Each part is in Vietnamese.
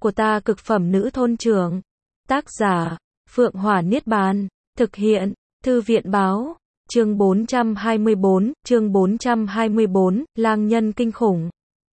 của ta cực phẩm nữ thôn trưởng. Tác giả, Phượng Hỏa Niết Bàn. Thực hiện, Thư viện báo. Chương 424, lang nhân kinh khủng.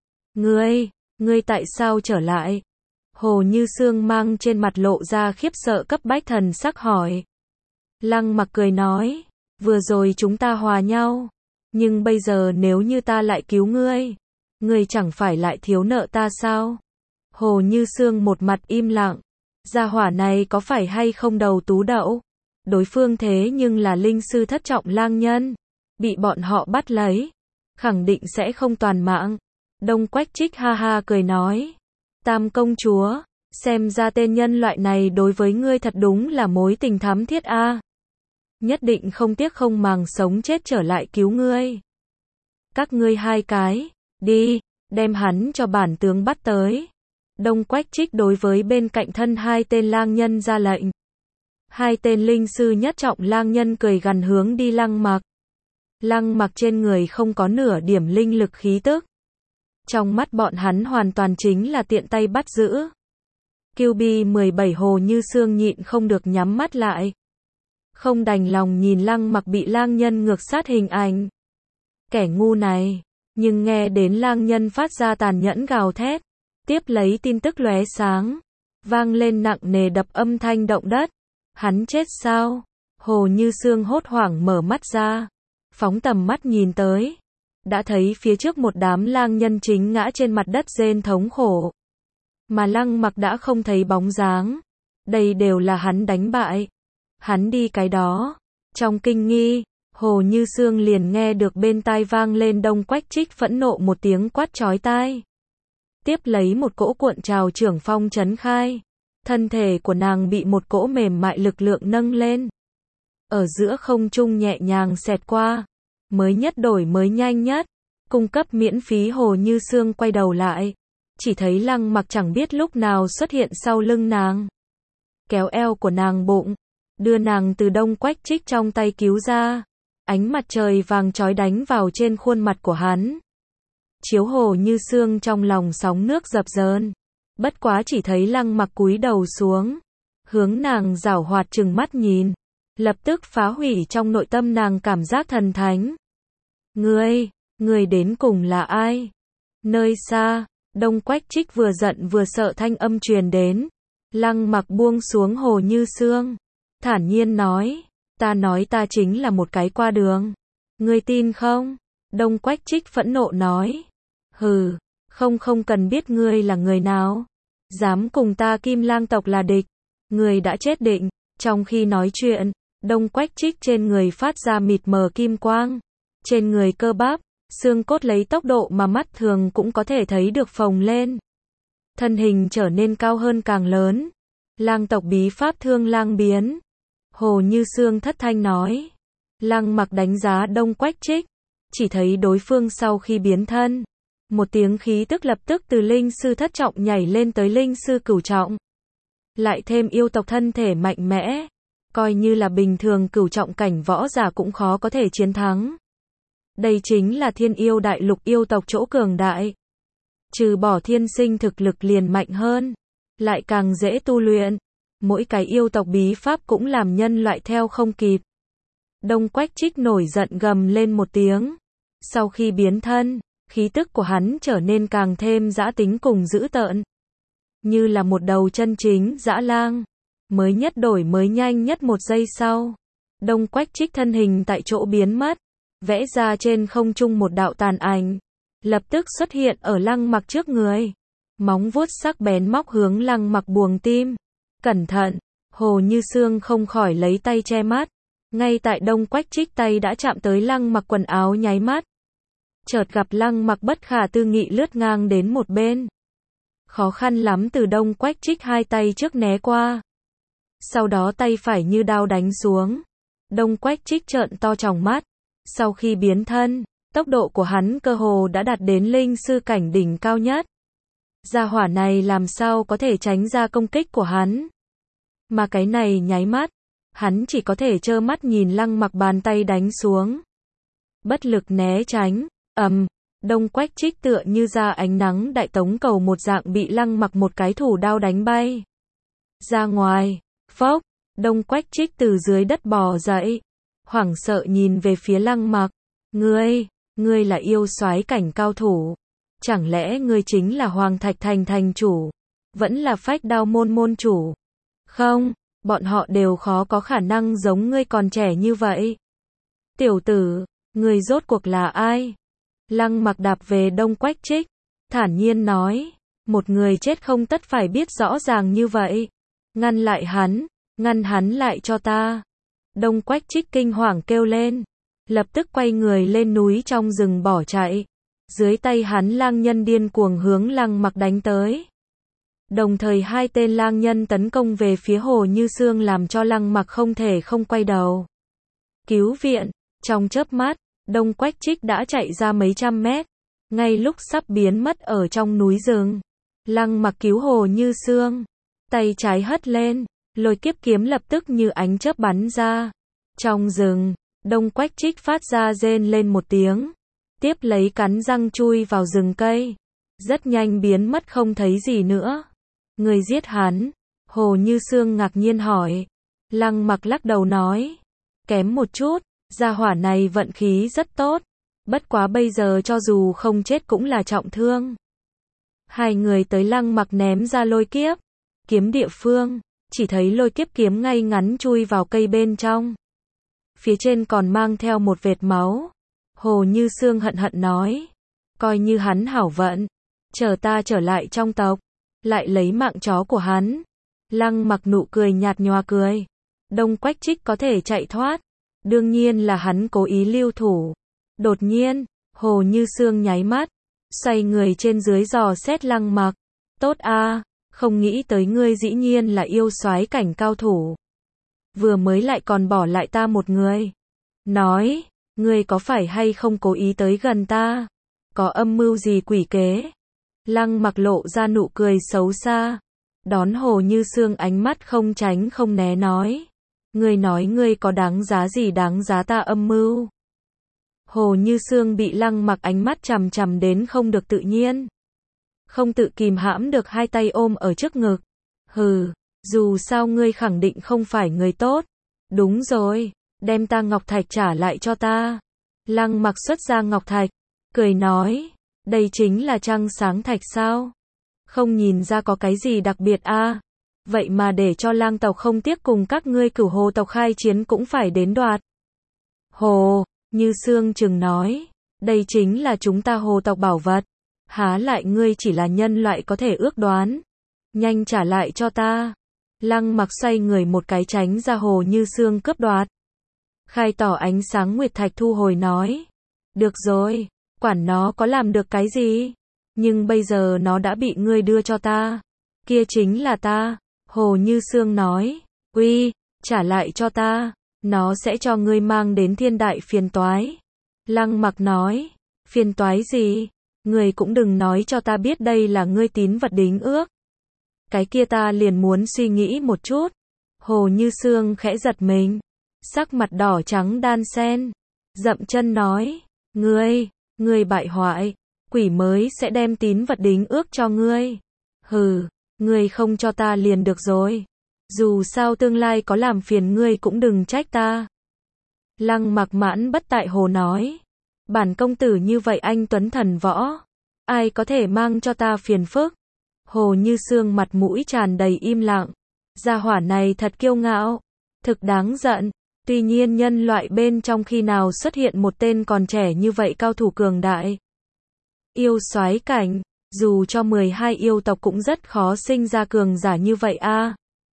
Ngươi tại sao trở lại? Hồ Như Sương mang trên mặt lộ ra khiếp sợ cấp bách thần sắc hỏi. Lăng Mặc cười nói, vừa rồi chúng ta hòa nhau, nhưng bây giờ nếu như ta lại cứu ngươi chẳng phải lại thiếu nợ ta sao? Hồ Như Sương một mặt im lặng, gia hỏa này có phải hay không đầu tú đậu? Đối phương thế nhưng là linh sư thất trọng lang nhân, bị bọn họ bắt lấy, khẳng định sẽ không toàn mạng. Đông Quách Trích ha ha cười nói, Tam công chúa, xem ra tên nhân loại này đối với ngươi thật đúng là mối tình thắm thiết a. Nhất định không tiếc không màng sống chết trở lại cứu ngươi. Các ngươi hai cái, đi, đem hắn cho bản tướng bắt tới. Đông Quách Trích đối với bên cạnh thân hai tên lang nhân ra lệnh. Hai tên linh sư nhất trọng lang nhân cười gằn hướng đi Lăng Mặc. Lăng Mặc trên người không có nửa điểm linh lực khí tức. Trong mắt bọn hắn hoàn toàn chính là tiện tay bắt giữ. QB17 Hồ Như Sương nhịn không được nhắm mắt lại. Không đành lòng nhìn Lăng Mặc bị lang nhân ngược sát hình ảnh. Kẻ ngu này, nhưng nghe đến lang nhân phát ra tàn nhẫn gào thét. Tiếp lấy tin tức lóe sáng, vang lên nặng nề đập âm thanh động đất. Hắn chết sao? Hồ Như Sương hốt hoảng mở mắt ra, phóng tầm mắt nhìn tới, đã thấy phía trước một đám lang nhân chính ngã trên mặt đất rên thống khổ. Mà Lăng Mặc đã không thấy bóng dáng. Đây đều là hắn đánh bại. Hắn đi cái đó. Trong kinh nghi, Hồ Như Sương liền nghe được bên tai vang lên Đông Quách Trích phẫn nộ một tiếng quát chói tai. Tiếp lấy một cỗ cuộn trào trưởng phong chấn khai. Thân thể của nàng bị một cỗ mềm mại lực lượng nâng lên. Ở giữa không trung nhẹ nhàng xẹt qua. Mới nhất đổi mới nhanh nhất. Cung cấp miễn phí. Hồ Như Sương quay đầu lại. Chỉ thấy Lăng Mặc chẳng biết lúc nào xuất hiện sau lưng nàng. Kéo eo của nàng bụng. Đưa nàng từ Đông Quách Trích trong tay cứu ra. Ánh mặt trời vàng chói đánh vào trên khuôn mặt của hắn. Chiếu Hồ Như Sương trong lòng sóng nước dập dờn. Bất quá chỉ thấy Lăng Mặc cúi đầu xuống, hướng nàng giảo hoạt trừng mắt nhìn, lập tức phá hủy trong nội tâm nàng cảm giác thần thánh. Ngươi đến cùng là ai? Nơi xa, Đông Quách Trích vừa giận vừa sợ thanh âm truyền đến. Lăng Mặc buông xuống Hồ Như Sương, thản nhiên nói, ta chính là một cái qua đường. Ngươi tin không? Đông Quách Trích phẫn nộ nói, hừ, không cần biết ngươi là người nào, dám cùng ta Kim Lang tộc là địch, ngươi đã chết định. Trong khi nói chuyện, Đông Quách Trích trên người phát ra mịt mờ kim quang, trên người cơ bắp, xương cốt lấy tốc độ mà mắt thường cũng có thể thấy được phồng lên. Thân hình trở nên cao hơn càng lớn. Lang tộc bí pháp Thương Lang biến. Hồ Như Sương thất thanh nói. Lăng Mặc đánh giá Đông Quách Trích, chỉ thấy đối phương sau khi biến thân, một tiếng khí tức lập tức từ linh sư thất trọng nhảy lên tới linh sư cửu trọng. Lại thêm yêu tộc thân thể mạnh mẽ, coi như là bình thường cửu trọng cảnh võ giả cũng khó có thể chiến thắng. Đây chính là Thiên Yêu Đại Lục yêu tộc chỗ cường đại. Trừ bỏ thiên sinh thực lực liền mạnh hơn, lại càng dễ tu luyện. Mỗi cái yêu tộc bí pháp cũng làm nhân loại theo không kịp. Đông Quách Trích nổi giận gầm lên một tiếng. Sau khi biến thân, khí tức của hắn trở nên càng thêm dã tính cùng dữ tợn. Như là một đầu chân chính dã lang. Mới nhất đổi mới nhanh nhất một giây sau. Đông Quách Trích thân hình tại chỗ biến mất. Vẽ ra trên không trung một đạo tàn ảnh. Lập tức xuất hiện ở Lăng Mặc trước người. Móng vuốt sắc bén móc hướng Lăng Mặc buồng tim. Cẩn thận, Hồ Như Sương không khỏi lấy tay che mắt. Ngay tại Đông Quách Trích tay đã chạm tới Lăng Mặc quần áo nháy mắt. Chợt gặp Lăng Mặc bất khả tư nghị lướt ngang đến một bên. Khó khăn lắm từ Đông Quách Trích hai tay trước né qua. Sau đó tay phải như đao đánh xuống. Đông Quách Trích trợn to tròng mắt. Sau khi biến thân, tốc độ của hắn cơ hồ đã đạt đến linh sư cảnh đỉnh cao nhất. Gia hỏa này làm sao có thể tránh ra công kích của hắn. Mà cái này nháy mắt, hắn chỉ có thể trơ mắt nhìn Lăng Mặc bàn tay đánh xuống. Bất lực né tránh, Đông Quách Trích tựa như ra ánh nắng đại tống cầu một dạng bị Lăng Mặc một cái thủ đao đánh bay ra ngoài. Phốc, Đông Quách Trích từ dưới đất bò dậy, hoảng sợ nhìn về phía Lăng Mặc. Ngươi là yêu soái cảnh cao thủ. Chẳng lẽ ngươi chính là Hoàng Thạch Thành thành chủ? Vẫn là Phách Đao môn môn chủ? Không, bọn họ đều khó có khả năng giống ngươi còn trẻ như vậy. Tiểu tử, ngươi rốt cuộc là ai? Lăng Mặc đạp về Đông Quách Trích, thản nhiên nói, một người chết không tất phải biết rõ ràng như vậy. Ngăn lại hắn, ngăn hắn lại cho ta. Đông Quách Trích kinh hoàng kêu lên, lập tức quay người lên núi trong rừng bỏ chạy. Dưới tay hắn lang nhân điên cuồng hướng Lăng Mặc đánh tới. Đồng thời hai tên lang nhân tấn công về phía Hồ Như Sương làm cho Lăng Mặc không thể không quay đầu cứu viện. Trong chớp mắt, Đông Quách Trích đã chạy ra mấy trăm mét, ngay lúc sắp biến mất ở trong núi rừng. Lăng Mặc cứu Hồ Như Sương, tay trái hất lên, lôi kiếp kiếm lập tức như ánh chớp bắn ra. Trong rừng, Đông Quách Trích phát ra rên lên một tiếng, tiếp lấy cắn răng chui vào rừng cây, rất nhanh biến mất không thấy gì nữa. Người giết hắn? Hồ Như Sương ngạc nhiên hỏi. Lăng Mặc lắc đầu nói, kém một chút, gia hỏa này vận khí rất tốt, bất quá bây giờ cho dù không chết cũng là trọng thương. Hai người tới Lăng Mặc ném ra lôi kiếp kiếm địa phương, chỉ thấy lôi kiếp kiếm ngay ngắn chui vào cây bên trong. Phía trên còn mang theo một vệt máu. Hồ Như Sương hận hận nói, coi như hắn hảo vận, chờ ta trở lại trong tộc, lại lấy mạng chó của hắn. Lăng Mặc nụ cười nhạt nhòa cười, Đông Quách Trích có thể chạy thoát, đương nhiên là hắn cố ý lưu thủ. Đột nhiên, Hồ Như Sương nháy mắt, xoay người trên dưới dò xét Lăng Mặc. Tốt a, không nghĩ tới ngươi dĩ nhiên là yêu soái cảnh cao thủ. Vừa mới lại còn bỏ lại ta một người. Nói, ngươi có phải hay không cố ý tới gần ta? Có âm mưu gì quỷ kế? Lăng Mặc lộ ra nụ cười xấu xa, đón Hồ Như Sương ánh mắt không tránh không né nói, ngươi nói ngươi có đáng giá gì đáng giá ta âm mưu? Hồ Như Sương bị Lăng Mặc ánh mắt chằm chằm đến không được tự nhiên, không tự kìm hãm được hai tay ôm ở trước ngực. Hừ, dù sao ngươi khẳng định không phải người tốt. Đúng rồi, đem ta ngọc thạch trả lại cho ta. Lăng Mặc xuất ra ngọc thạch, cười nói, đây chính là trăng sáng thạch sao? Không nhìn ra có cái gì đặc biệt a? Vậy mà để cho Lang tộc không tiếc cùng các ngươi Cửu Hồ tộc khai chiến cũng phải đến đoạt. Hồ Như Sương chừng nói, đây chính là chúng ta Hồ tộc bảo vật, há lại ngươi chỉ là nhân loại có thể ước đoán. Nhanh trả lại cho ta. Lăng Mặc xoay người một cái tránh ra Hồ Như Sương cướp đoạt. Khai tỏ ánh sáng nguyệt thạch thu hồi nói, được rồi, quản nó có làm được cái gì, nhưng bây giờ nó đã bị ngươi đưa cho ta, kia chính là ta. Hồ Như Sương nói, uy, trả lại cho ta, nó sẽ cho ngươi mang đến thiên đại phiền toái. Lăng Mặc nói, phiền toái gì? Ngươi cũng đừng nói cho ta biết đây là ngươi tín vật đính ước. Cái kia ta liền muốn suy nghĩ một chút. Hồ Như Sương khẽ giật mình, sắc mặt đỏ trắng đan xen, dậm chân nói, ngươi bại hoại, quỷ mới sẽ đem tín vật đính ước cho ngươi. Hừ, ngươi không cho ta liền được rồi. Dù sao tương lai có làm phiền ngươi cũng đừng trách ta. Lăng Mặc mãn bất tại hồ nói, bản công tử như vậy anh tuấn thần võ, ai có thể mang cho ta phiền phức? Hồ Như Sương mặt mũi tràn đầy im lặng, gia hỏa này thật kiêu ngạo, thực đáng giận. Tuy nhiên nhân loại bên trong khi nào xuất hiện một tên còn trẻ như vậy cao thủ cường đại. Yêu soái cảnh, dù cho 12 yêu tộc cũng rất khó sinh ra cường giả như vậy a.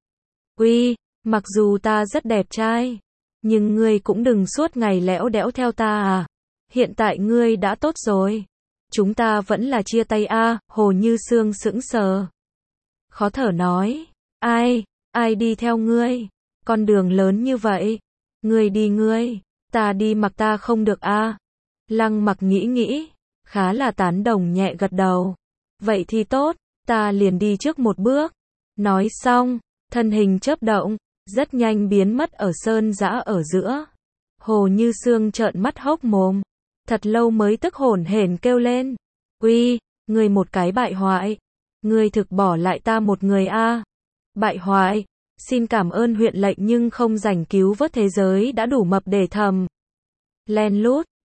Uy, mặc dù ta rất đẹp trai, nhưng ngươi cũng đừng suốt ngày lẽo đẽo theo ta à. Hiện tại ngươi đã tốt rồi, chúng ta vẫn là chia tay a. Hồ Như Sương sững sờ, khó thở nói, ai đi theo ngươi, con đường lớn như vậy, ngươi đi ta đi mặc ta không được a. Lăng Mặc nghĩ, khá là tán đồng nhẹ gật đầu, vậy thì tốt, ta liền đi trước một bước. Nói xong, thân hình chớp động, rất nhanh biến mất ở sơn dã ở giữa. Hồ Như Sương trợn mắt hốc mồm, Thật lâu mới tức hổn hển kêu lên. Uy, ngươi một cái bại hoại. Ngươi thực bỏ lại ta một người a. Bại hoại, xin cảm ơn huyện lệnh nhưng không rảnh cứu vớt thế giới đã đủ mập để thầm. Len lút.